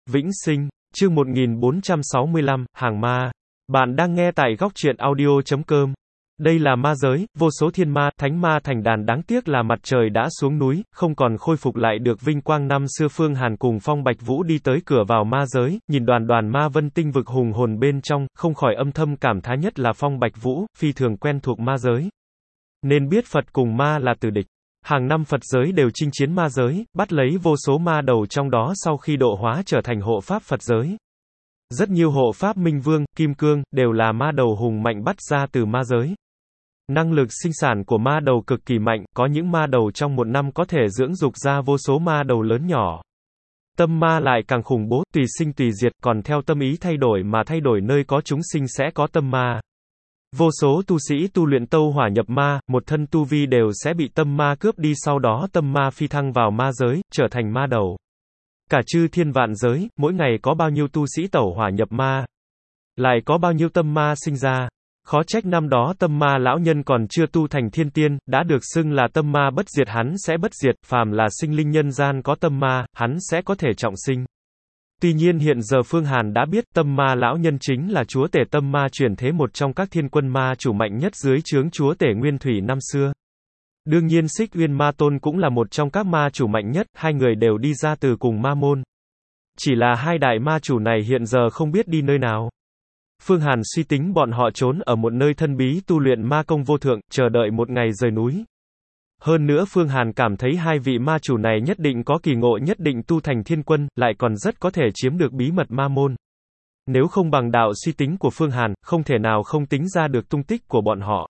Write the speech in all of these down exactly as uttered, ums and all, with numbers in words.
Vĩnh sinh, chương một nghìn bốn trăm sáu mươi lăm, hàng ma. Bạn đang nghe tại góc truyện audio chấm com. Đây là ma giới, vô số thiên ma, thánh ma thành đàn, đáng tiếc là mặt trời đã xuống núi, không còn khôi phục lại được vinh quang năm xưa. Phương Hàn cùng Phong Bạch Vũ đi tới cửa vào ma giới, nhìn đoàn đoàn ma vân tinh vực hùng hồn bên trong, không khỏi âm thầm cảm thán, nhất là Phong Bạch Vũ, phi thường quen thuộc ma giới. Nên biết Phật cùng ma là tử địch. Hàng năm Phật giới đều chinh chiến ma giới, bắt lấy vô số ma đầu trong đó sau khi độ hóa trở thành hộ pháp Phật giới. Rất nhiều hộ pháp Minh Vương, Kim Cương, đều là ma đầu hùng mạnh bắt ra từ ma giới. Năng lực sinh sản của ma đầu cực kỳ mạnh, có những ma đầu trong một năm có thể dưỡng dục ra vô số ma đầu lớn nhỏ. Tâm ma lại càng khủng bố, tùy sinh tùy diệt, còn theo tâm ý thay đổi mà thay đổi, nơi có chúng sinh sẽ có tâm ma. Vô số tu sĩ tu luyện tâu hỏa nhập ma, một thân tu vi đều sẽ bị tâm ma cướp đi, sau đó tâm ma phi thăng vào ma giới, trở thành ma đầu. Cả chư thiên vạn giới, mỗi ngày có bao nhiêu tu sĩ tẩu hỏa nhập ma, lại có bao nhiêu tâm ma sinh ra. Khó trách năm đó tâm ma lão nhân còn chưa tu thành thiên tiên, đã được xưng là tâm ma bất diệt, hắn sẽ bất diệt, phàm là sinh linh nhân gian có tâm ma, hắn sẽ có thể trọng sinh. Tuy nhiên hiện giờ Phương Hàn đã biết, tâm ma lão nhân chính là chúa tể tâm ma chuyển thế, một trong các thiên quân ma chủ mạnh nhất dưới trướng chúa tể Nguyên Thủy năm xưa. Đương nhiên Xích Uyên Ma Tôn cũng là một trong các ma chủ mạnh nhất, hai người đều đi ra từ cùng ma môn. Chỉ là hai đại ma chủ này hiện giờ không biết đi nơi nào. Phương Hàn suy tính bọn họ trốn ở một nơi thân bí tu luyện ma công vô thượng, chờ đợi một ngày rời núi. Hơn nữa Phương Hàn cảm thấy hai vị ma chủ này nhất định có kỳ ngộ, nhất định tu thành thiên quân, lại còn rất có thể chiếm được bí mật ma môn. Nếu không bằng đạo suy tính của Phương Hàn, không thể nào không tính ra được tung tích của bọn họ.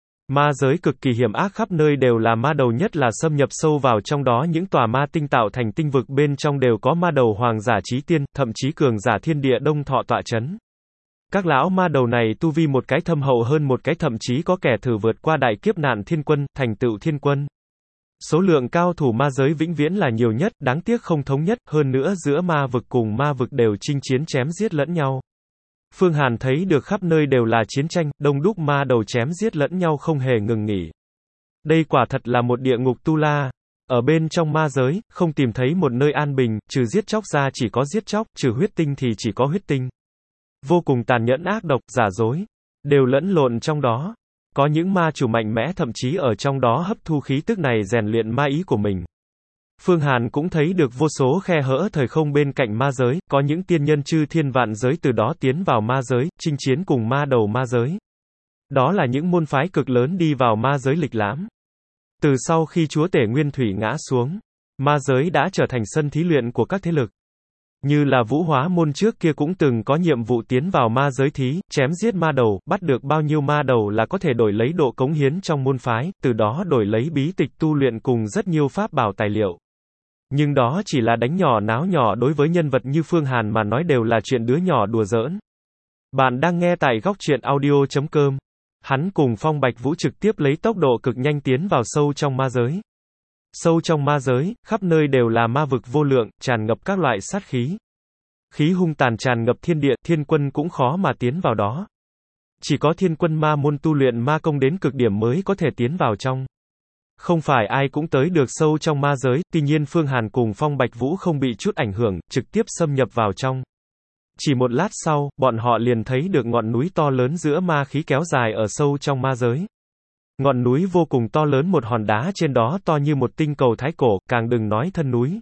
Ma giới cực kỳ hiểm ác, khắp nơi đều là ma đầu, nhất là xâm nhập sâu vào trong đó những tòa ma tinh tạo thành tinh vực bên trong đều có ma đầu hoàng giả chí tiên, thậm chí cường giả thiên địa đông thọ tọa chấn. Các lão ma đầu này tu vi một cái thâm hậu hơn một cái, thậm chí có kẻ thử vượt qua đại kiếp nạn thiên quân, thành tựu thiên quân. Số lượng cao thủ ma giới vĩnh viễn là nhiều nhất, đáng tiếc không thống nhất, hơn nữa giữa ma vực cùng ma vực đều chinh chiến chém giết lẫn nhau. Phương Hàn thấy được khắp nơi đều là chiến tranh, đông đúc ma đầu chém giết lẫn nhau không hề ngừng nghỉ. Đây quả thật là một địa ngục tu la. Ở bên trong ma giới, không tìm thấy một nơi an bình, trừ giết chóc ra chỉ có giết chóc, trừ huyết tinh thì chỉ có huyết tinh. Vô cùng tàn nhẫn, ác độc, giả dối, đều lẫn lộn trong đó. Có những ma chủ mạnh mẽ thậm chí ở trong đó hấp thu khí tức này rèn luyện ma ý của mình. Phương Hàn cũng thấy được vô số khe hở thời không bên cạnh ma giới, có những tiên nhân chư thiên vạn giới từ đó tiến vào ma giới, chinh chiến cùng ma đầu ma giới. Đó là những môn phái cực lớn đi vào ma giới lịch lãm. Từ sau khi chúa tể Nguyên Thủy ngã xuống, ma giới đã trở thành sân thí luyện của các thế lực. Như là Vũ Hóa môn trước kia cũng từng có nhiệm vụ tiến vào ma giới thí, chém giết ma đầu, bắt được bao nhiêu ma đầu là có thể đổi lấy độ cống hiến trong môn phái, từ đó đổi lấy bí tịch tu luyện cùng rất nhiều pháp bảo tài liệu. Nhưng đó chỉ là đánh nhỏ náo nhỏ, đối với nhân vật như Phương Hàn mà nói đều là chuyện đứa nhỏ đùa giỡn. Bạn đang nghe tại góc truyện audio chấm com. Hắn cùng Phong Bạch Vũ trực tiếp lấy tốc độ cực nhanh tiến vào sâu trong ma giới. Sâu trong ma giới, khắp nơi đều là ma vực vô lượng, tràn ngập các loại sát khí. Khí hung tàn tràn ngập thiên địa, thiên quân cũng khó mà tiến vào đó. Chỉ có thiên quân ma môn tu luyện ma công đến cực điểm mới có thể tiến vào trong. Không phải ai cũng tới được sâu trong ma giới, tuy nhiên Phương Hàn cùng Phong Bạch Vũ không bị chút ảnh hưởng, trực tiếp xâm nhập vào trong. Chỉ một lát sau, bọn họ liền thấy được ngọn núi to lớn giữa ma khí kéo dài ở sâu trong ma giới. Ngọn núi vô cùng to lớn, một hòn đá trên đó to như một tinh cầu thái cổ, càng đừng nói thân núi.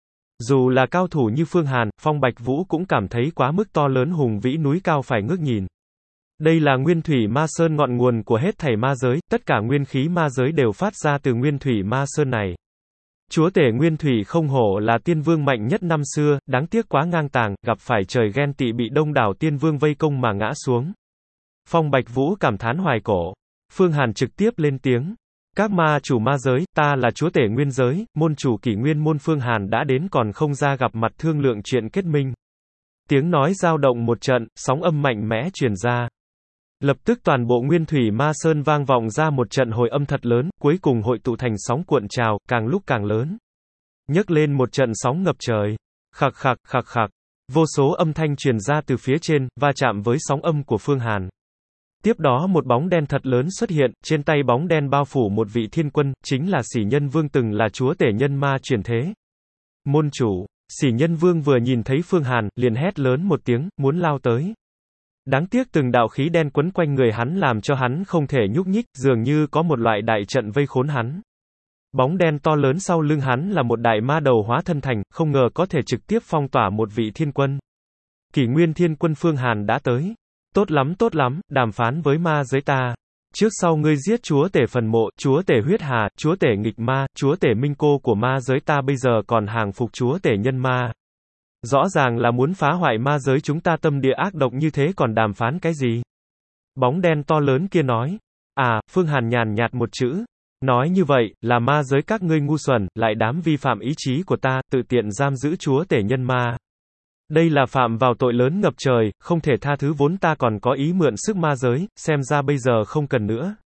Dù là cao thủ như Phương Hàn, Phong Bạch Vũ cũng cảm thấy quá mức to lớn, hùng vĩ núi cao phải ngước nhìn. Đây là Nguyên Thủy Ma Sơn, ngọn nguồn của hết thảy ma giới, tất cả nguyên khí ma giới đều phát ra từ Nguyên Thủy Ma Sơn này. Chúa tể Nguyên Thủy không hổ là tiên vương mạnh nhất năm xưa, đáng tiếc quá ngang tàng, gặp phải trời ghen tị, bị đông đảo tiên vương vây công mà ngã xuống. Phong Bạch Vũ cảm thán hoài cổ. Phương Hàn trực tiếp lên tiếng. Các ma chủ ma giới, ta là chúa tể nguyên giới, môn chủ Kỷ Nguyên môn. Phương Hàn đã đến còn không ra gặp mặt thương lượng chuyện kết minh. Tiếng nói dao động một trận, sóng âm mạnh mẽ truyền ra. Lập tức toàn bộ Nguyên Thủy Ma Sơn vang vọng ra một trận hồi âm thật lớn, cuối cùng hội tụ thành sóng cuộn trào, càng lúc càng lớn. Nhấc lên một trận sóng ngập trời. Khạc khạc, khạc khạc. Vô số âm thanh truyền ra từ phía trên, va chạm với sóng âm của Phương Hàn. Tiếp đó một bóng đen thật lớn xuất hiện, trên tay bóng đen bao phủ một vị thiên quân, chính là Sỉ Nhân Vương, từng là chúa tể nhân ma chuyển thế. Môn chủ, Sỉ Nhân Vương vừa nhìn thấy Phương Hàn, liền hét lớn một tiếng, muốn lao tới. Đáng tiếc từng đạo khí đen quấn quanh người hắn làm cho hắn không thể nhúc nhích, dường như có một loại đại trận vây khốn hắn. Bóng đen to lớn sau lưng hắn là một đại ma đầu hóa thân thành, không ngờ có thể trực tiếp phong tỏa một vị thiên quân. Kỷ Nguyên Thiên Quân Phương Hàn đã tới. Tốt lắm tốt lắm, đàm phán với ma giới ta. Trước sau ngươi giết chúa tể phần mộ, chúa tể huyết hà, chúa tể nghịch ma, chúa tể minh cô của ma giới ta bây giờ còn hàng phục chúa tể nhân ma. Rõ ràng là muốn phá hoại ma giới chúng ta, tâm địa ác độc như thế còn đàm phán cái gì? Bóng đen to lớn kia nói. À, Phương Hàn nhàn nhạt một chữ. Nói như vậy, là ma giới các ngươi ngu xuẩn, lại dám vi phạm ý chí của ta, tự tiện giam giữ chúa tể nhân ma. Đây là phạm vào tội lớn ngập trời, không thể tha thứ, vốn ta còn có ý mượn sức ma giới, xem ra bây giờ không cần nữa.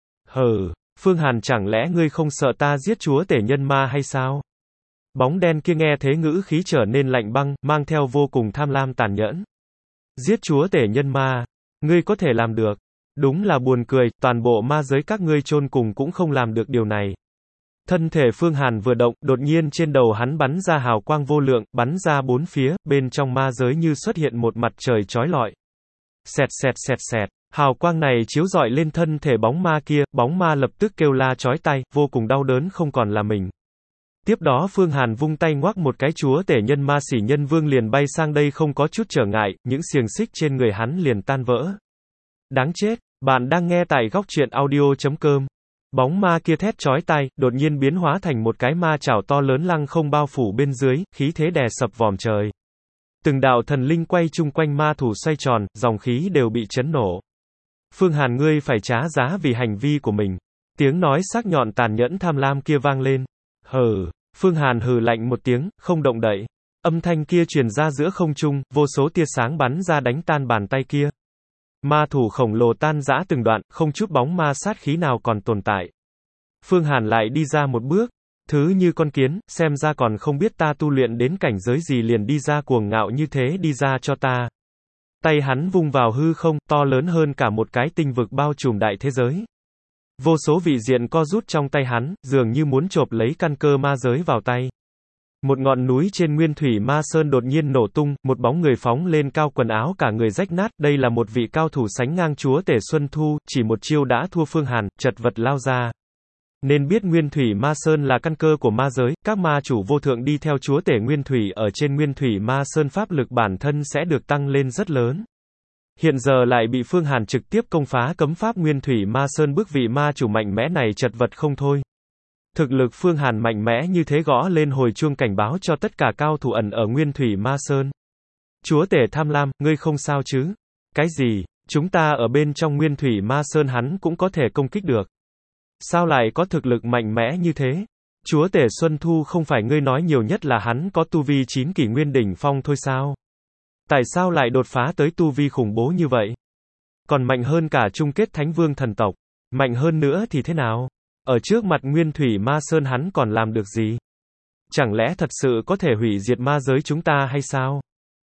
Hừ, Phương Hàn, chẳng lẽ ngươi không sợ ta giết chúa tể nhân ma hay sao? Bóng đen kia nghe thế ngữ khí trở nên lạnh băng, mang theo vô cùng tham lam tàn nhẫn. Giết chúa tể nhân ma, ngươi có thể làm được. Đúng là buồn cười, toàn bộ ma giới các ngươi chôn cùng cũng không làm được điều này. Thân thể Phương Hàn vừa động, đột nhiên trên đầu hắn bắn ra hào quang vô lượng, bắn ra bốn phía, bên trong ma giới như xuất hiện một mặt trời chói lọi. Xẹt xẹt xẹt xẹt, hào quang này chiếu rọi lên thân thể bóng ma kia, bóng ma lập tức kêu la chói tai, vô cùng đau đớn không còn là mình. Tiếp đó Phương Hàn vung tay ngoắc một cái, chúa tể nhân ma Sỉ Nhân Vương liền bay sang đây không có chút trở ngại, những xiềng xích trên người hắn liền tan vỡ. Đáng chết, bạn đang nghe tại góc truyện audio chấm com. Bóng ma kia thét chói tai, đột nhiên biến hóa thành một cái ma chảo to lớn lăng không bao phủ bên dưới, khí thế đè sập vòm trời. Từng đạo thần linh quay chung quanh ma thủ xoay tròn, dòng khí đều bị chấn nổ. Phương Hàn, ngươi phải trả giá vì hành vi của mình. Tiếng nói sắc nhọn tàn nhẫn tham lam kia vang lên. Hừ, Phương Hàn hừ lạnh một tiếng, không động đậy. Âm thanh kia truyền ra giữa không trung, vô số tia sáng bắn ra đánh tan bàn tay kia. Ma thủ khổng lồ tan rã từng đoạn, không chút bóng ma sát khí nào còn tồn tại. Phương Hàn lại đi ra một bước. Thứ như con kiến, xem ra còn không biết ta tu luyện đến cảnh giới gì liền đi ra cuồng ngạo như thế, đi ra cho ta. Tay hắn vung vào hư không, to lớn hơn cả một cái tinh vực bao trùm đại thế giới. Vô số vị diện co rút trong tay hắn, dường như muốn chộp lấy căn cơ ma giới vào tay. Một ngọn núi trên Nguyên Thủy Ma Sơn đột nhiên nổ tung, một bóng người phóng lên cao, quần áo cả người rách nát, đây là một vị cao thủ sánh ngang chúa tể Xuân Thu, chỉ một chiêu đã thua Phương Hàn, chật vật lao ra. Nên biết Nguyên Thủy Ma Sơn là căn cơ của ma giới, các ma chủ vô thượng đi theo chúa tể Nguyên Thủy ở trên Nguyên Thủy Ma Sơn, pháp lực bản thân sẽ được tăng lên rất lớn. Hiện giờ lại bị Phương Hàn trực tiếp công phá cấm pháp Nguyên Thủy Ma Sơn, bức vị ma chủ mạnh mẽ này chật vật không thôi. Thực lực Phương Hàn mạnh mẽ như thế gõ lên hồi chuông cảnh báo cho tất cả cao thủ ẩn ở Nguyên Thủy Ma Sơn. Chúa tể tham lam, ngươi không sao chứ? Cái gì? Chúng ta ở bên trong Nguyên Thủy Ma Sơn hắn cũng có thể công kích được. Sao lại có thực lực mạnh mẽ như thế? Chúa tể Xuân Thu, không phải ngươi nói nhiều nhất là hắn có tu vi chín kỷ nguyên đỉnh phong thôi sao? Tại sao lại đột phá tới tu vi khủng bố như vậy? Còn mạnh hơn cả chung kết Thánh Vương thần tộc. Mạnh hơn nữa thì thế nào? Ở trước mặt Nguyên Thủy Ma Sơn hắn còn làm được gì? Chẳng lẽ thật sự có thể hủy diệt ma giới chúng ta hay sao?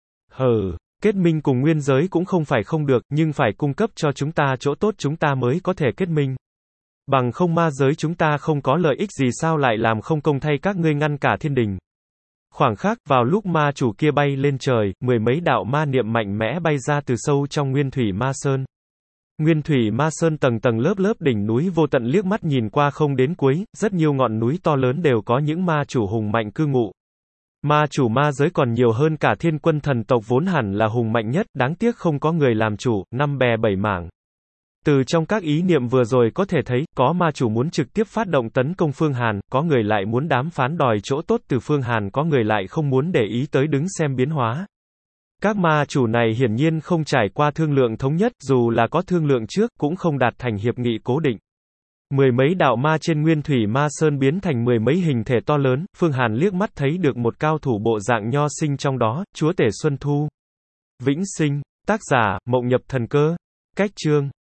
Hừ, kết minh cùng nguyên giới cũng không phải không được, nhưng phải cung cấp cho chúng ta chỗ tốt chúng ta mới có thể kết minh. Bằng không ma giới chúng ta không có lợi ích gì, sao lại làm không công thay các ngươi ngăn cả thiên đình. Khoảng khắc, vào lúc ma chủ kia bay lên trời, mười mấy đạo ma niệm mạnh mẽ bay ra từ sâu trong Nguyên Thủy Ma Sơn. Nguyên Thủy Ma Sơn tầng tầng lớp lớp đỉnh núi vô tận, liếc mắt nhìn qua không đến cuối, rất nhiều ngọn núi to lớn đều có những ma chủ hùng mạnh cư ngụ. Ma chủ ma giới còn nhiều hơn cả thiên quân thần tộc vốn hẳn là hùng mạnh nhất, đáng tiếc không có người làm chủ, năm bè bảy mảng. Từ trong các ý niệm vừa rồi có thể thấy, có ma chủ muốn trực tiếp phát động tấn công Phương Hàn, có người lại muốn đàm phán đòi chỗ tốt từ Phương Hàn, có người lại không muốn để ý tới đứng xem biến hóa. Các ma chủ này hiển nhiên không trải qua thương lượng thống nhất, dù là có thương lượng trước, cũng không đạt thành hiệp nghị cố định. Mười mấy đạo ma trên Nguyên Thủy Ma Sơn biến thành mười mấy hình thể to lớn, Phương Hàn liếc mắt thấy được một cao thủ bộ dạng nho sinh trong đó, chúa tể Xuân Thu. Vĩnh sinh, tác giả, Mộng Nhập Thần Cơ. Cách chương